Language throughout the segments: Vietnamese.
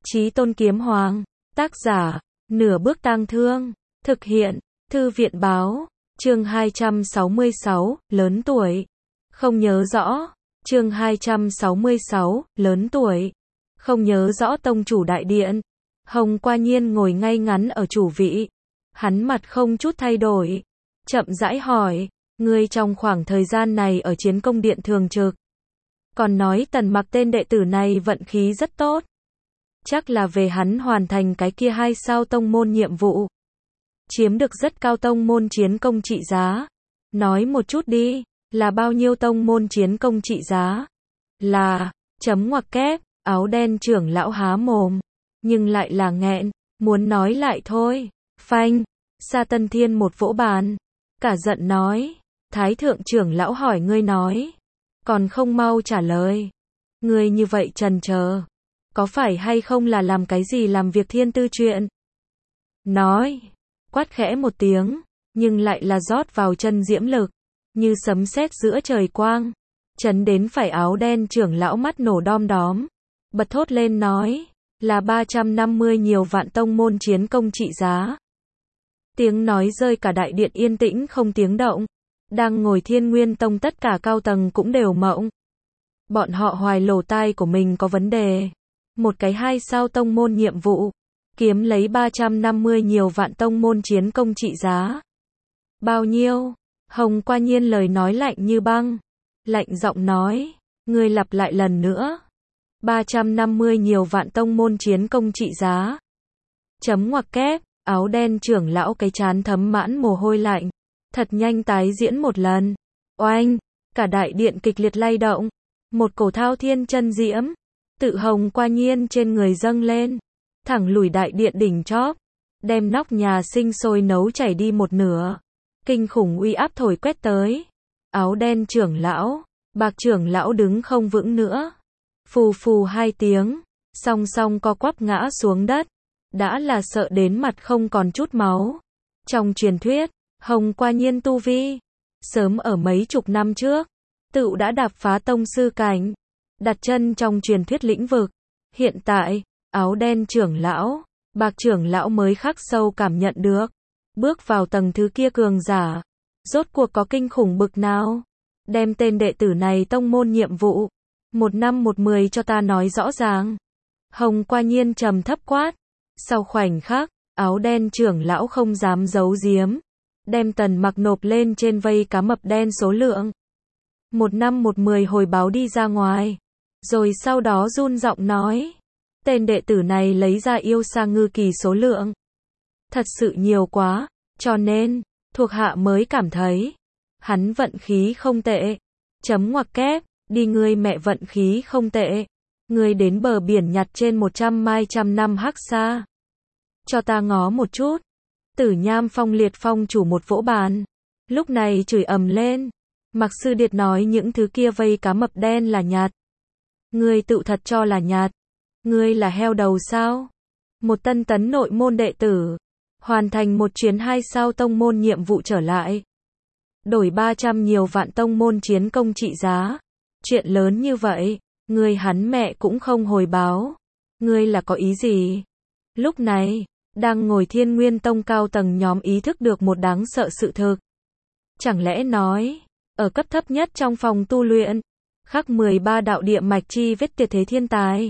Chí Tôn Kiếm Hoàng, tác giả, Nửa Bước Tang Thương, thực hiện, Thư viện Báo, chương 266, lớn tuổi. Không nhớ rõ, chương 266, lớn tuổi. Không nhớ rõ tông chủ đại điện. Hồng Qua Nhiên ngồi ngay ngắn ở chủ vị. Hắn mặt không chút thay đổi. Chậm rãi hỏi, ngươi trong khoảng thời gian này ở Chiến Công Điện thường trực. Còn nói Tần Mặc tên đệ tử này vận khí rất tốt. Chắc là về hắn hoàn thành cái kia 2 sao tông môn nhiệm vụ. Chiếm được rất cao tông môn chiến công trị giá. Nói một chút đi, là bao nhiêu tông môn chiến công trị giá? Là, chấm ngoặc kép, áo đen trưởng lão há mồm. Nhưng lại là nghẹn, muốn nói lại thôi. Phanh, Sa Tân Thiên một vỗ bàn. Cả giận nói, Thái thượng trưởng lão hỏi ngươi nói. Còn không mau trả lời. Ngươi như vậy trần chờ. Có phải hay không là làm cái gì làm việc thiên tư chuyện? Nói, quát khẽ một tiếng, nhưng lại là rót vào chân diễm lực, như sấm sét giữa trời quang, chấn đến phải áo đen trưởng lão mắt nổ đom đóm, bật thốt lên nói, là 350 nhiều vạn tông môn chiến công trị giá. Tiếng nói rơi cả đại điện yên tĩnh không tiếng động, đang ngồi Thiên Nguyên Tông tất cả cao tầng cũng đều mộng. Bọn họ hoài lỗ tai của mình có vấn đề. Một cái 2 sao tông môn nhiệm vụ, kiếm lấy 350 nhiều vạn tông môn chiến công trị giá. Bao nhiêu? Hồng Qua Nhiên lời nói lạnh như băng. Lạnh giọng nói, ngươi lặp lại lần nữa. 350 nhiều vạn tông môn chiến công trị giá. Chấm ngoặc kép, áo đen trưởng lão cái trán thấm mãn mồ hôi lạnh. Thật nhanh tái diễn một lần. Oanh, cả đại điện kịch liệt lay động. Một cổ thao thiên chân diễm. Tự Hồng Qua Nhiên trên người dâng lên, thẳng lùi đại điện đỉnh chóp, đem nóc nhà sinh sôi nấu chảy đi một nửa. Kinh khủng uy áp thổi quét tới. Áo đen trưởng lão, bạc trưởng lão đứng không vững nữa. Phù phù 2 tiếng, song song co quắp ngã xuống đất, đã là sợ đến mặt không còn chút máu. Trong truyền thuyết, Hồng Qua Nhiên tu vi, sớm ở mấy chục năm trước, tựu đã đạp phá tông sư cảnh. Đặt chân trong truyền thuyết lĩnh vực. Hiện tại, áo đen trưởng lão, bạc trưởng lão mới khắc sâu cảm nhận được. Bước vào tầng thứ kia cường giả. Rốt cuộc có kinh khủng bực nào? Đem tên đệ tử này tông môn nhiệm vụ. 1 năm 1 10 cho ta nói rõ ràng. Hồng Qua Nhiên trầm thấp quát. Sau khoảnh khắc, áo đen trưởng lão không dám giấu giếm. Đem Tần Mặc nộp lên trên vây cá mập đen số lượng. 1 năm 1 10 hồi báo đi ra ngoài. Rồi sau đó run giọng nói, tên đệ tử này lấy ra yêu sa ngư kỳ số lượng. Thật sự nhiều quá, cho nên, thuộc hạ mới cảm thấy, hắn vận khí không tệ. Chấm ngoặc kép, đi ngươi mẹ vận khí không tệ. Ngươi đến bờ biển nhặt trên 100 mai trăm năm hắc sa. Cho ta ngó một chút. Tử Nham Phong Liệt Phong chủ một vỗ bàn. Lúc này chửi ầm lên. Mặc Sư Điệt nói những thứ kia vây cá mập đen là nhạt. Ngươi tự thật cho là nhạt. Ngươi là heo đầu sao? Một tân tấn nội môn đệ tử. Hoàn thành một chuyến 2 sao tông môn nhiệm vụ trở lại. Đổi 300 nhiều vạn tông môn chiến công trị giá. Chuyện lớn như vậy, ngươi hắn mẹ cũng không hồi báo. Ngươi là có ý gì? Lúc này, đang ngồi Thiên Nguyên Tông cao tầng nhóm ý thức được một đáng sợ sự thực. Chẳng lẽ nói, ở cấp thấp nhất trong phòng tu luyện, khắc 13 đạo địa mạch chi vết tuyệt thế thiên tài.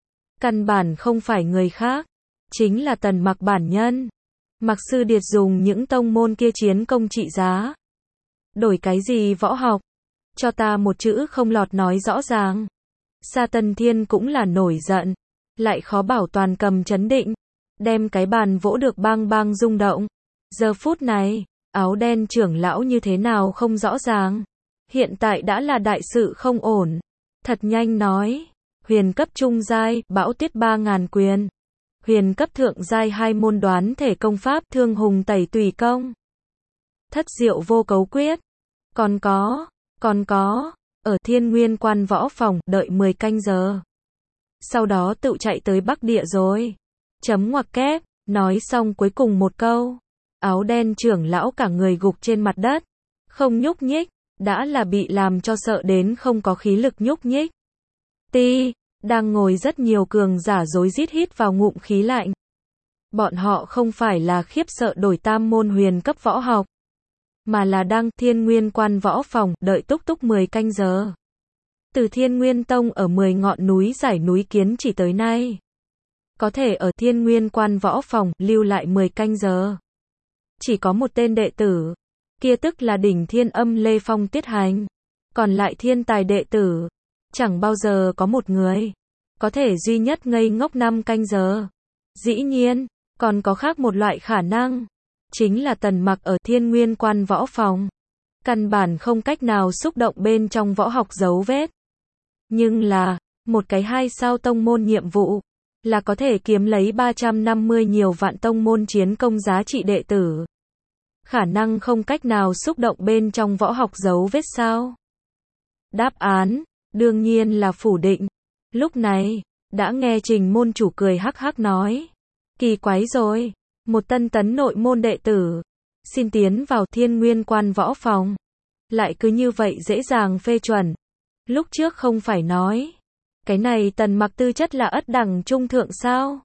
Căn bản không phải người khác, chính là Tần Mặc bản nhân. Mặc Sư Điệt dùng những tông môn kia chiến công trị giá. Đổi cái gì võ học? Cho ta một chữ không lọt nói rõ ràng. Sa Tân Thiên cũng là nổi giận, lại khó bảo toàn cầm chấn định, đem cái bàn vỗ được bang bang rung động. Giờ phút này, áo đen trưởng lão như thế nào không rõ ràng. Hiện tại đã là đại sự không ổn. Thật nhanh nói. Huyền cấp trung giai, bão tuyết 3000 quyền. Huyền cấp thượng giai 2 môn đoán thể công pháp thương hùng tẩy tùy công. Thất diệu vô cấu quyết. Còn có, ở Thiên Nguyên Quan võ phòng, đợi 10 canh giờ. Sau đó tự chạy tới Bắc Địa rồi. Chấm ngoặc kép, nói xong cuối cùng một câu. Áo đen trưởng lão cả người gục trên mặt đất. Không nhúc nhích. Đã là bị làm cho sợ đến không có khí lực nhúc nhích. đang ngồi rất nhiều cường giả rối rít hít vào ngụm khí lạnh. Bọn họ không phải là khiếp sợ đổi tam môn huyền cấp võ học, mà là đang Thiên Nguyên Quan võ phòng đợi túc túc 10 canh giờ. Từ Thiên Nguyên Tông ở 10 ngọn núi giải núi Kiến chỉ tới nay, có thể ở Thiên Nguyên Quan võ phòng lưu lại 10 canh giờ. Chỉ có một tên đệ tử, kia tức là đỉnh Thiên Âm Lê Phong Tiết Hành. Còn lại thiên tài đệ tử, chẳng bao giờ có một người có thể duy nhất ngây ngốc 5 canh giờ. Dĩ nhiên, còn có khác một loại khả năng, chính là Tần Mặc ở Thiên Nguyên Quan võ phòng, căn bản không cách nào xúc động bên trong võ học dấu vết. Nhưng là, một cái 2 sao tông môn nhiệm vụ, là có thể kiếm lấy 350 nhiều vạn tông môn chiến công giá trị đệ tử. Khả năng không cách nào xúc động bên trong võ học dấu vết sao? Đáp án, đương nhiên là phủ định. Lúc này, đã nghe Trình môn chủ cười hắc hắc nói. Kỳ quái rồi, một tân tấn nội môn đệ tử, xin tiến vào Thiên Nguyên Quan võ phòng. Lại cứ như vậy dễ dàng phê chuẩn. Lúc trước không phải nói, cái này Tần Mặc tư chất là ất đẳng trung thượng sao?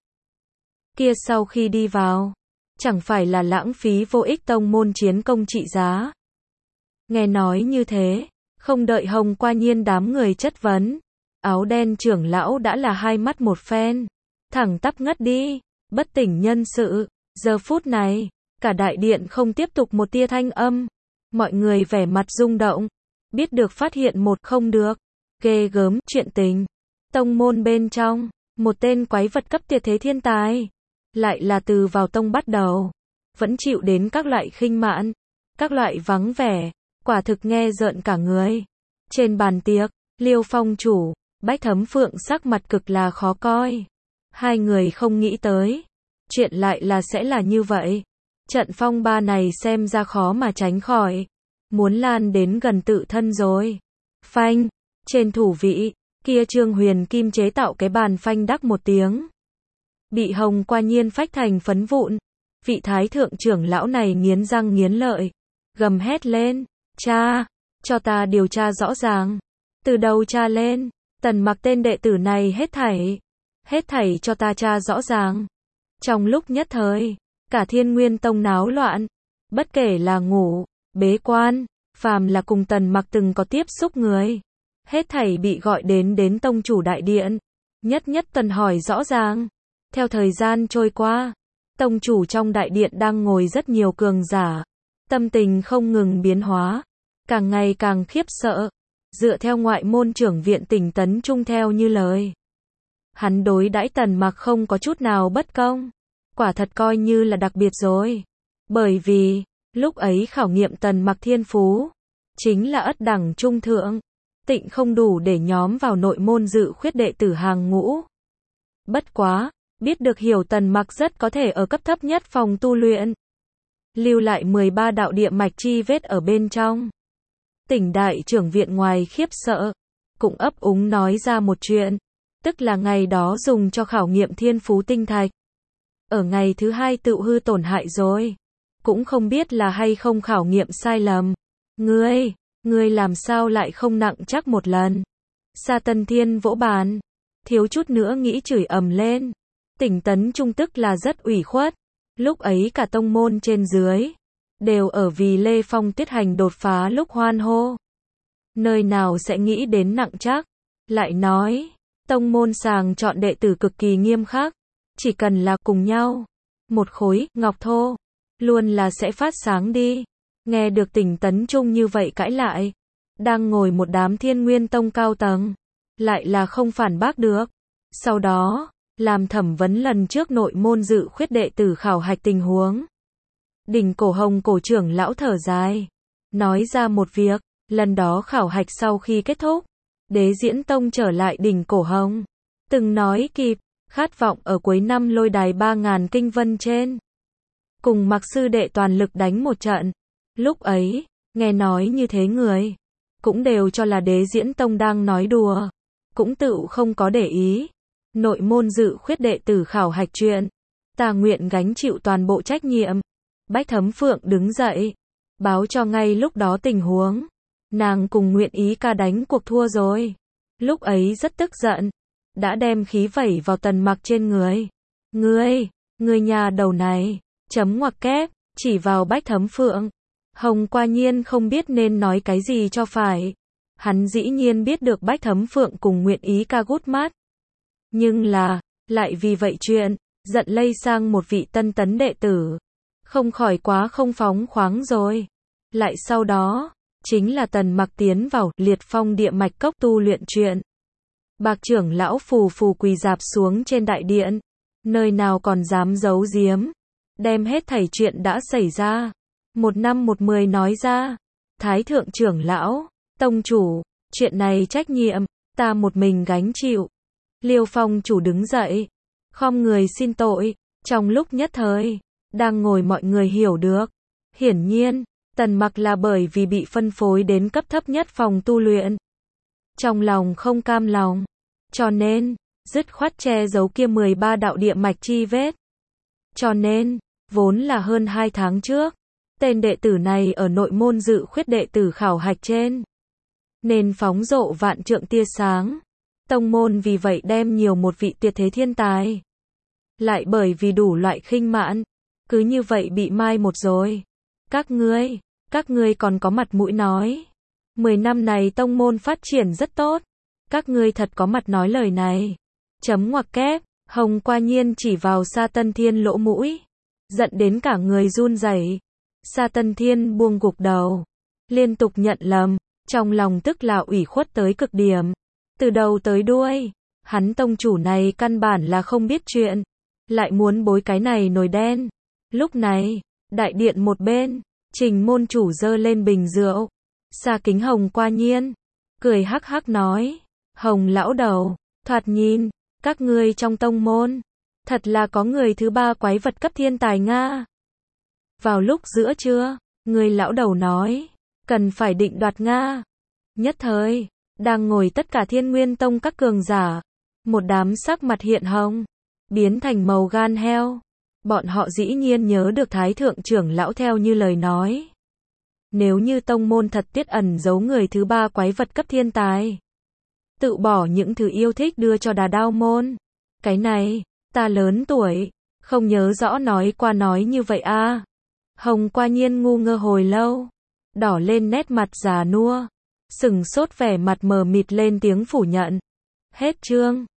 Kia sau khi đi vào, chẳng phải là lãng phí vô ích tông môn chiến công trị giá. Nghe nói như thế, không đợi Hồng Qua Nhiên đám người chất vấn, áo đen trưởng lão đã là hai mắt một phen, thẳng tắp ngất đi, bất tỉnh nhân sự. Giờ phút này, cả đại điện không tiếp tục một tia thanh âm, mọi người vẻ mặt rung động, biết được phát hiện một không được, ghê gớm chuyện tình. Tông môn bên trong, một tên quái vật cấp tuyệt thế thiên tài, lại là từ vào tông bắt đầu, vẫn chịu đến các loại khinh mạn, các loại vắng vẻ, quả thực nghe rợn cả người. Trên bàn tiệc, Liêu Phong chủ, Bách Thấm Phượng sắc mặt cực là khó coi. Hai người không nghĩ tới, chuyện lại là sẽ là như vậy. Trận phong ba này xem ra khó mà tránh khỏi, muốn lan đến gần tự thân rồi. Phanh, trên thủ vị, kia Trương Huyền Kim chế tạo cái bàn phanh đắc một tiếng, bị Hồng Qua Nhiên phách thành phấn vụn. Vị thái thượng trưởng lão này nghiến răng nghiến lợi, gầm hét lên, cha, cho ta điều tra rõ ràng. Từ đầu tra lên, Tần Mặc tên đệ tử này hết thảy cho ta tra rõ ràng. Trong lúc nhất thời, cả Thiên Nguyên Tông náo loạn, bất kể là ngủ, bế quan, phàm là cùng Tần Mặc từng có tiếp xúc người, hết thảy bị gọi đến tông chủ đại điện, nhất nhất tuần hỏi rõ ràng. Theo thời gian trôi qua, tông chủ trong đại điện đang ngồi rất nhiều cường giả, tâm tình không ngừng biến hóa, càng ngày càng khiếp sợ. Dựa theo ngoại môn trưởng viện Tỉnh Tấn Trung theo như lời, hắn đối đãi Tần Mặc không có chút nào bất công, quả thật coi như là đặc biệt rồi. Bởi vì, lúc ấy khảo nghiệm Tần Mặc thiên phú, chính là ất đẳng trung thượng, tịnh không đủ để nhóm vào nội môn dự khuyết đệ tử hàng ngũ. Bất quá, biết được hiểu Tần Mặc rất có thể ở cấp thấp nhất phòng tu luyện, lưu lại 13 đạo địa mạch chi vết ở bên trong. Tỉnh đại trưởng viện ngoài khiếp sợ, cũng ấp úng nói ra một chuyện, tức là ngày đó dùng cho khảo nghiệm thiên phú tinh thạch, ở ngày thứ hai tự hư tổn hại rồi, cũng không biết là hay không khảo nghiệm sai lầm. Ngươi làm sao lại không nặng chắc một lần? Sa Tân Thiên vỗ bàn, thiếu chút nữa nghĩ chửi ầm lên. Tỉnh Tấn Trung tức là rất ủy khuất, lúc ấy cả tông môn trên dưới đều ở vì Lê Phong Tiết Hành đột phá lúc hoan hô. Nơi nào sẽ nghĩ đến nặng chắc, lại nói, tông môn sàng chọn đệ tử cực kỳ nghiêm khắc, chỉ cần là cùng nhau, một khối ngọc thô, luôn là sẽ phát sáng đi. Nghe được Tỉnh Tấn Trung như vậy cãi lại, đang ngồi một đám Thiên Nguyên Tông cao tầng, lại là không phản bác được. Sau đó, làm thẩm vấn lần trước nội môn dự khuyết đệ tử khảo hạch tình huống. Đỉnh Cổ Hồng cổ trưởng lão thở dài, nói ra một việc, lần đó khảo hạch sau khi kết thúc, Đế Diễn Tông trở lại Đỉnh Cổ Hồng, từng nói kịp, khát vọng ở cuối năm lôi đài 3000 kinh vân trên, cùng Mặc sư đệ toàn lực đánh một trận. Lúc ấy, nghe nói như thế người, cũng đều cho là Đế Diễn Tông đang nói đùa, cũng tự không có để ý. Nội môn dự khuyết đệ tử khảo hạch chuyện, ta nguyện gánh chịu toàn bộ trách nhiệm. Bách Thấm Phượng đứng dậy, báo cho ngay lúc đó tình huống. Nàng cùng nguyện ý ca đánh cuộc thua rồi. Lúc ấy rất tức giận, đã đem khí vẩy vào Tần Mặc trên người. Ngươi nhà đầu này, chấm ngoặc kép, chỉ vào Bách Thấm Phượng. Hồng Qua Nhiên không biết nên nói cái gì cho phải. Hắn dĩ nhiên biết được Bách Thấm Phượng cùng nguyện ý ca gút mắt. Nhưng là, lại vì vậy chuyện, giận lây sang một vị tân tấn đệ tử. Không khỏi quá không phóng khoáng rồi. Lại sau đó, chính là Tần Mặc tiến vào Liệt Phong địa mạch cốc tu luyện chuyện. Bạc trưởng lão phù phù quỳ dạp xuống trên đại điện. Nơi nào còn dám giấu giếm. Đem hết thảy chuyện đã xảy ra. 1:10 nói ra. Thái thượng trưởng lão, tông chủ, chuyện này trách nhiệm, ta một mình gánh chịu. Liêu Phong chủ đứng dậy, khom người xin tội. Trong lúc nhất thời, đang ngồi mọi người hiểu được. Hiển nhiên, Tần Mặc là bởi vì bị phân phối đến cấp thấp nhất phòng tu luyện. Trong lòng không cam lòng, cho nên, dứt khoát che giấu kia 13 đạo địa mạch chi vết. Cho nên, vốn là hơn 2 tháng trước, tên đệ tử này ở nội môn dự khuyết đệ tử khảo hạch trên. Nên phóng rộ vạn trượng tia sáng. Tông môn vì vậy đem nhiều một vị tuyệt thế thiên tài. Lại bởi vì đủ loại khinh mạn, cứ như vậy bị mai một rồi. Các ngươi còn có mặt mũi nói. 10 năm này tông môn phát triển rất tốt. Các ngươi thật có mặt nói lời này. Chấm ngoặc kép, Hồng Qua Nhiên chỉ vào Sa Tân Thiên lỗ mũi. Giận đến cả người run rẩy. Sa Tân Thiên buông gục đầu. Liên tục nhận lầm. Trong lòng tức là ủy khuất tới cực điểm. Từ đầu tới đuôi, hắn tông chủ này căn bản là không biết chuyện. Lại muốn bối cái này nồi đen. Lúc này, đại điện một bên, Trình môn chủ giơ lên bình rượu. Xa kính Hồng Qua Nhiên. Cười hắc hắc nói. Hồng lão đầu, thoạt nhìn, các ngươi trong tông môn. Thật là có người thứ ba quái vật cấp thiên tài Nga. Vào lúc giữa trưa, người lão đầu nói. Cần phải định đoạt Nga. Nhất thời, đang ngồi tất cả Thiên Nguyên Tông các cường giả. Một đám sắc mặt hiện hồng. Biến thành màu gan heo. Bọn họ dĩ nhiên nhớ được Thái thượng trưởng lão theo như lời nói. Nếu như tông môn thật tiết ẩn giấu người thứ ba quái vật cấp thiên tài. Tự bỏ những thứ yêu thích đưa cho Đà Đao môn. Cái này, ta lớn tuổi, không nhớ rõ nói qua nói như vậy a. Hồng Qua Nhiên ngu ngơ hồi lâu. Đỏ lên nét mặt già nua. Sừng sốt vẻ mặt mờ mịt lên tiếng phủ nhận. Hết chương.